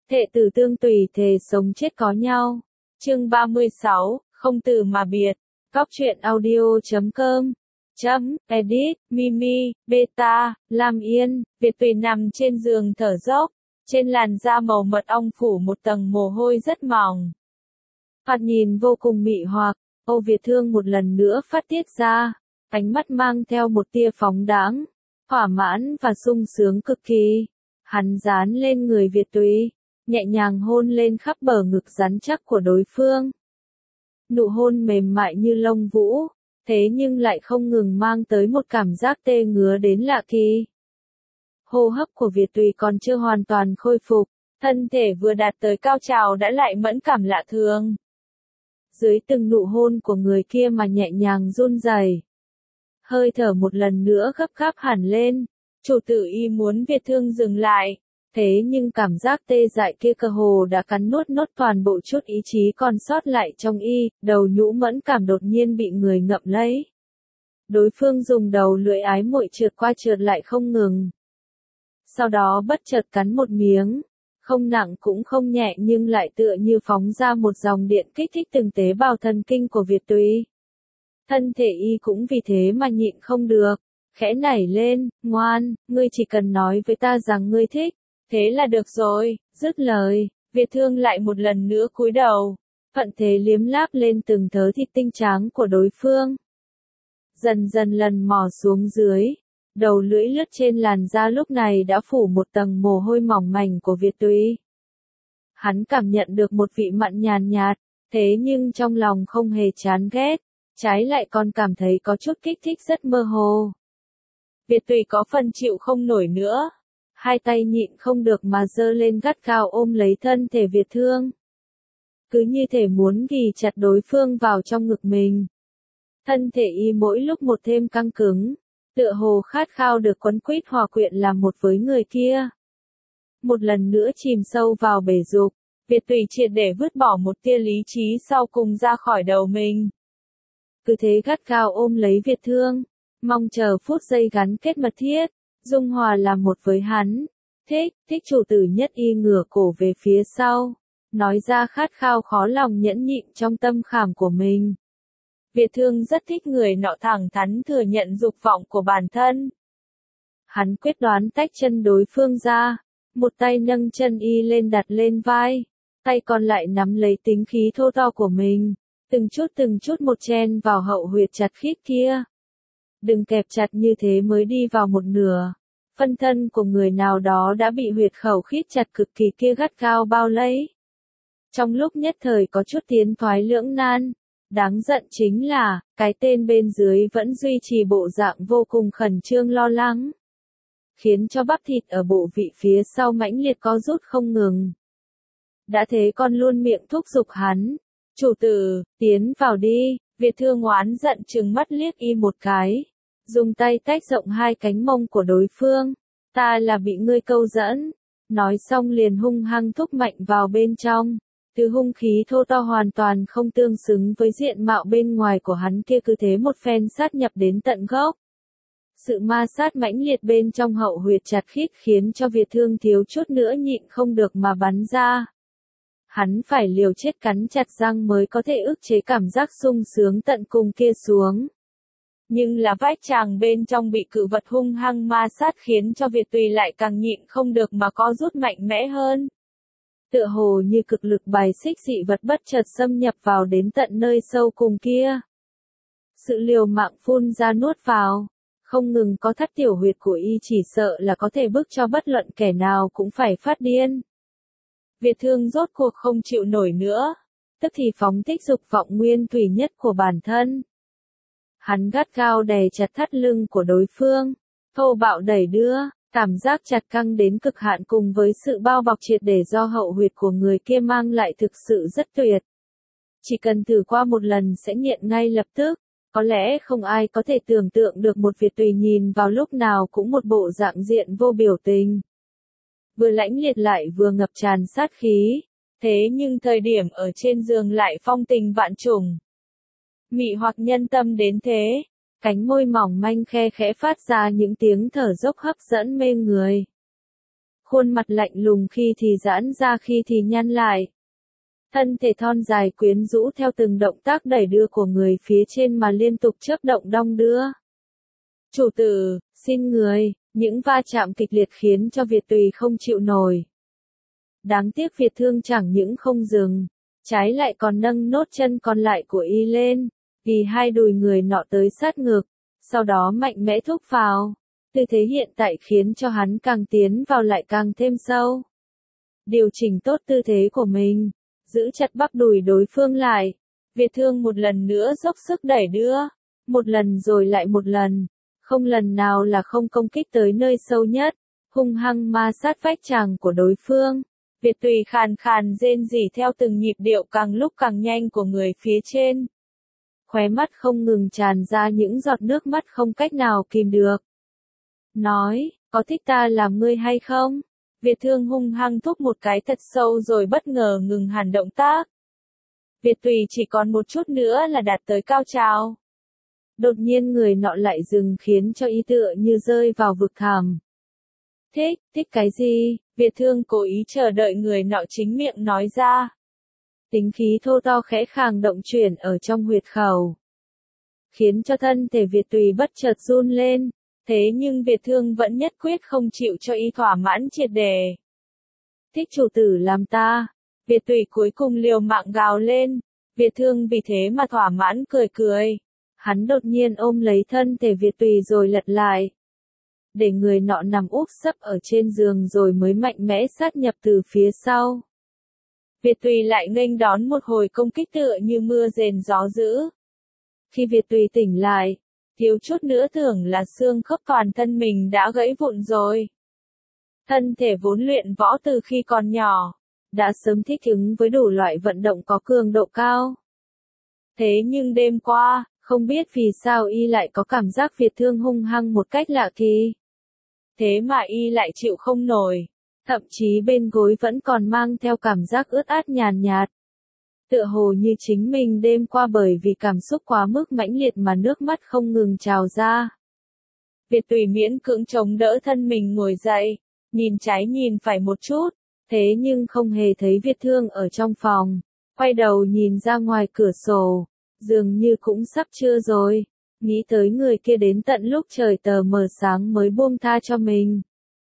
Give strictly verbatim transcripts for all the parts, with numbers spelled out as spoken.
Thệ tử tương tùy thề sống chết có nhau. Chương ba mươi sáu, không từ mà biệt. Góc truyện audio chấm com. Chấm, edit, Mimi, Beta, Lam Yên, Việt Tùy nằm trên giường thở dốc. Trên làn da màu mật ong phủ một tầng mồ hôi rất mỏng. Thoạt nhìn vô cùng mị hoặc, Âu Việt Thương một lần nữa phát tiết ra, ánh mắt mang theo một tia phóng đãng, thỏa mãn và sung sướng cực kỳ. Hắn dán lên người Việt Tùy, nhẹ nhàng hôn lên khắp bờ ngực rắn chắc của đối phương. Nụ hôn mềm mại như lông vũ, thế nhưng lại không ngừng mang tới một cảm giác tê ngứa đến lạ kỳ. Hô hấp của Việt Tùy còn chưa hoàn toàn khôi phục, thân thể vừa đạt tới cao trào đã lại mẫn cảm lạ thường. Dưới từng nụ hôn của người kia mà nhẹ nhàng run rẩy. Hơi thở một lần nữa gấp gáp hẳn lên, chủ tử y muốn Việt Thương dừng lại, thế nhưng cảm giác tê dại kia cơ hồ đã cắn nuốt nốt toàn bộ chút ý chí còn sót lại trong y, đầu nhũ mẫn cảm đột nhiên bị người ngậm lấy. Đối phương dùng đầu lưỡi ái muội trượt qua trượt lại không ngừng. Sau đó bất chợt cắn một miếng, không nặng cũng không nhẹ nhưng lại tựa như phóng ra một dòng điện kích thích từng tế bào thần kinh của Việt Tùy. Thân thể y cũng vì thế mà nhịn không được, khẽ nảy lên, ngoan, ngươi chỉ cần nói với ta rằng ngươi thích, thế là được rồi. Dứt lời, Việt Thương lại một lần nữa cúi đầu, thuận thế liếm láp lên từng thớ thịt tinh tráng của đối phương. Dần dần lần mò xuống dưới, đầu lưỡi lướt trên làn da lúc này đã phủ một tầng mồ hôi mỏng mảnh của Việt Tùy. Hắn cảm nhận được một vị mặn nhàn nhạt, thế nhưng trong lòng không hề chán ghét, trái lại còn cảm thấy có chút kích thích rất mơ hồ. Việt Tùy có phần chịu không nổi nữa, hai tay nhịn không được mà giơ lên gắt gao ôm lấy thân thể Việt Thương. Cứ như thể muốn ghì chặt đối phương vào trong ngực mình. Thân thể y mỗi lúc một thêm căng cứng, tựa hồ khát khao được quấn quýt hòa quyện làm một với người kia. Một lần nữa chìm sâu vào bể dục, Việt Tùy triệt để vứt bỏ một tia lý trí sau cùng ra khỏi đầu mình. Cứ thế gắt gao ôm lấy Việt Thương, mong chờ phút giây gắn kết mật thiết, dung hòa làm một với hắn. Thích, thích chủ tử nhất y ngửa cổ về phía sau, nói ra khát khao khó lòng nhẫn nhịn trong tâm khảm của mình. Việt Thương rất thích người nọ thẳng thắn thừa nhận dục vọng của bản thân. Hắn quyết đoán tách chân đối phương ra, một tay nâng chân y lên đặt lên vai, tay còn lại nắm lấy tính khí thô to của mình, từng chút từng chút một chen vào hậu huyệt chặt khít kia. Đừng kẹp chặt như thế mới đi vào một nửa. Phân thân của người nào đó đã bị huyệt khẩu khít chặt cực kỳ kia gắt gao bao lấy. Trong lúc nhất thời có chút tiến thoái lưỡng nan. Đáng giận chính là, cái tên bên dưới vẫn duy trì bộ dạng vô cùng khẩn trương lo lắng. Khiến cho bắp thịt ở bộ vị phía sau mãnh liệt co rút không ngừng. Đã thế con luôn miệng thúc giục hắn. Chủ tử, tiến vào đi. Việt Thương oán giận trừng mắt liếc y một cái. Dùng tay tách rộng hai cánh mông của đối phương. Ta là bị ngươi câu dẫn. Nói xong liền hung hăng thúc mạnh vào bên trong. Từ hung khí thô to hoàn toàn không tương xứng với diện mạo bên ngoài của hắn kia, cứ thế một phen sát nhập đến tận gốc. Sự ma sát mãnh liệt bên trong hậu huyệt chặt khít khiến cho Việt Thương thiếu chút nữa nhịn không được mà bắn ra. Hắn phải liều chết cắn chặt răng mới có thể ức chế cảm giác sung sướng tận cùng kia xuống. Nhưng là vách tràng bên trong bị cự vật hung hăng ma sát khiến cho Việt Tùy lại càng nhịn không được mà co rút mạnh mẽ hơn. Tựa hồ như cực lực bài xích dị vật bất chợt xâm nhập vào đến tận nơi sâu cùng kia. Sự liều mạng phun ra nuốt vào, không ngừng có thắt tiểu huyệt của y chỉ sợ là có thể bức cho bất luận kẻ nào cũng phải phát điên. Việt Thương rốt cuộc không chịu nổi nữa, tức thì phóng thích dục vọng nguyên thủy nhất của bản thân. Hắn gắt gao đè chặt thắt lưng của đối phương, thô bạo đẩy đưa. Cảm giác chặt căng đến cực hạn cùng với sự bao bọc triệt để do hậu huyệt của người kia mang lại thực sự rất tuyệt. Chỉ cần thử qua một lần sẽ nghiện ngay lập tức, có lẽ không ai có thể tưởng tượng được một Việt Tùy nhìn vào lúc nào cũng một bộ dạng diện vô biểu tình. Vừa lãnh liệt lại vừa ngập tràn sát khí, thế nhưng thời điểm ở trên giường lại phong tình vạn trùng. Mị hoặc nhân tâm đến thế. Cánh môi mỏng manh khe khẽ phát ra những tiếng thở dốc hấp dẫn mê người. khuôn mặt lạnh lùng khi thì giãn ra khi thì nhăn lại. Thân thể thon dài quyến rũ theo từng động tác đẩy đưa của người phía trên mà liên tục chớp động đong đưa. Chủ tử, xin người, những va chạm kịch liệt khiến cho Việt Tùy không chịu nổi. Đáng tiếc Việt Thương chẳng những không dừng, trái lại còn nâng nốt chân còn lại của y lên, vì hai đùi người nọ tới sát ngực, sau đó mạnh mẽ thúc vào. Tư thế hiện tại khiến cho hắn càng tiến vào lại càng thêm sâu. Điều chỉnh tốt tư thế của mình, giữ chặt bắp đùi đối phương lại. Việt Thương một lần nữa dốc sức đẩy đưa, một lần rồi lại một lần, không lần nào là không công kích tới nơi sâu nhất, hung hăng ma sát vách tràng của đối phương. Việt Tùy khàn khàn rên rỉ theo từng nhịp điệu càng lúc càng nhanh của người phía trên. Khóe mắt không ngừng tràn ra những giọt nước mắt không cách nào kìm được. Nói, có thích ta làm ngươi hay không? Việt Thương hung hăng thúc một cái thật sâu rồi bất ngờ ngừng hẳn động tác. Việt Tùy chỉ còn một chút nữa là đạt tới cao trào. Đột nhiên người nọ lại dừng khiến cho y tựa như rơi vào vực thẳm. Thích, thích cái gì? Việt Thương cố ý chờ đợi người nọ chính miệng nói ra. Tính khí thô to khẽ khàng động chuyển ở trong huyệt khẩu, khiến cho thân thể Việt Tùy bất chợt run lên. Thế nhưng Việt Thương vẫn nhất quyết không chịu cho y thỏa mãn triệt đề. Thích chủ tử làm ta. Việt Tùy cuối cùng liều mạng gào lên. Việt Thương vì thế mà thỏa mãn cười cười. Hắn đột nhiên ôm lấy thân thể Việt Tùy rồi lật lại, để người nọ nằm úp sấp ở trên giường rồi mới mạnh mẽ sát nhập từ phía sau. Việt Tùy lại nghênh đón một hồi công kích tựa như mưa rền gió dữ. Khi Việt Tùy tỉnh lại, thiếu chút nữa tưởng là xương khớp toàn thân mình đã gãy vụn rồi. Thân thể vốn luyện võ từ khi còn nhỏ, đã sớm thích ứng với đủ loại vận động có cường độ cao. Thế nhưng đêm qua, không biết vì sao y lại có cảm giác Việt Thương hung hăng một cách lạ kỳ. Thế mà y lại chịu không nổi, thậm chí bên gối vẫn còn mang theo cảm giác ướt át nhàn nhạt. Tựa hồ như chính mình đêm qua bởi vì cảm xúc quá mức mãnh liệt mà nước mắt không ngừng trào ra. Việt Tùy miễn cưỡng chống đỡ thân mình ngồi dậy, nhìn trái nhìn phải một chút, thế nhưng không hề thấy Việt Thương ở trong phòng, quay đầu nhìn ra ngoài cửa sổ, dường như cũng sắp trưa rồi, nghĩ tới người kia đến tận lúc trời tờ mờ sáng mới buông tha cho mình.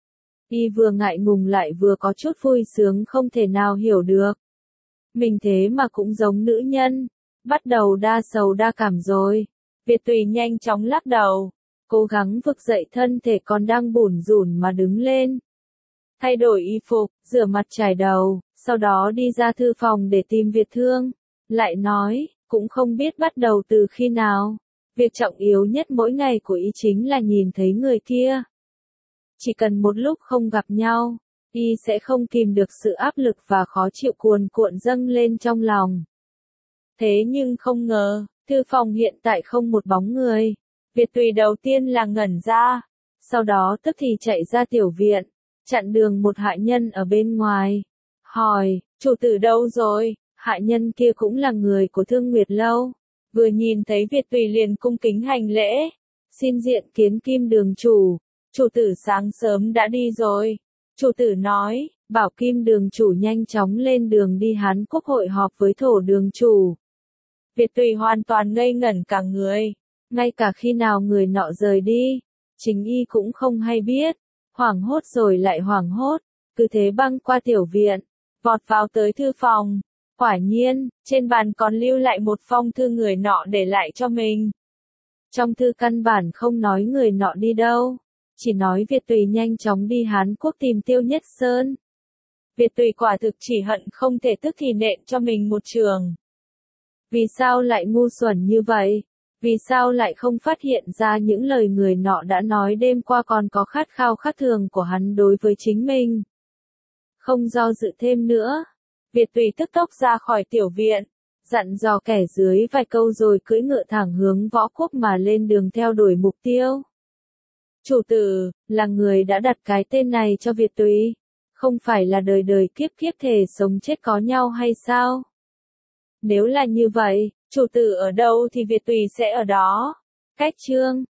Y vừa ngại ngùng lại vừa có chút vui sướng không thể nào hiểu được. Mình thế mà cũng giống nữ nhân, bắt đầu đa sầu đa cảm rồi. Việt Tùy nhanh chóng lắc đầu, cố gắng vực dậy thân thể còn đang bủn rủn mà đứng lên. Thay đổi y phục, rửa mặt chải đầu, sau đó đi ra thư phòng để tìm Việt Thương. Lại nói, cũng không biết bắt đầu từ khi nào. Việc trọng yếu nhất mỗi ngày của y chính là nhìn thấy người kia. Chỉ cần một lúc không gặp nhau, y sẽ không kìm được sự áp lực và khó chịu cuồn cuộn dâng lên trong lòng. Thế nhưng không ngờ, thư phòng hiện tại không một bóng người. Việt Tùy đầu tiên là ngẩn ra, sau đó tức thì chạy ra tiểu viện, chặn đường một hạ nhân ở bên ngoài. Hỏi, chủ tử đâu rồi? Hạ nhân kia cũng là người của Thương Nguyệt Lâu. Vừa nhìn thấy Việt Tùy liền cung kính hành lễ. Xin diện kiến Kim Đường chủ. Chủ tử sáng sớm đã đi rồi. Chủ tử nói, bảo Kim Đường chủ nhanh chóng lên đường đi Hán Quốc hội họp với Thổ Đường chủ. Việt Tùy hoàn toàn ngây ngẩn cả người. Ngay cả khi nào người nọ rời đi, chính y cũng không hay biết. Hoảng hốt rồi lại hoảng hốt, cứ thế băng qua tiểu viện, vọt vào tới thư phòng. Quả nhiên, trên bàn còn lưu lại một phong thư người nọ để lại cho mình. Trong thư căn bản không nói người nọ đi đâu, chỉ nói Việt Tùy nhanh chóng đi Hán Quốc tìm Tiêu Nhất Sơn. Việt Tùy quả thực chỉ hận không thể tức thì nện cho mình một trường. Vì sao lại ngu xuẩn như vậy? Vì sao lại không phát hiện ra những lời người nọ đã nói đêm qua còn có khát khao khác thường của hắn đối với chính mình? Không do dự thêm nữa, Việt Tùy tức tốc ra khỏi tiểu viện, dặn dò kẻ dưới vài câu rồi cưỡi ngựa thẳng hướng Võ Quốc mà lên đường theo đuổi mục tiêu. Chủ tử, là người đã đặt cái tên này cho Việt Tùy, không phải là đời đời kiếp kiếp thể sống chết có nhau hay sao? Nếu là như vậy, chủ tử ở đâu thì Việt Tùy sẽ ở đó. Cách chương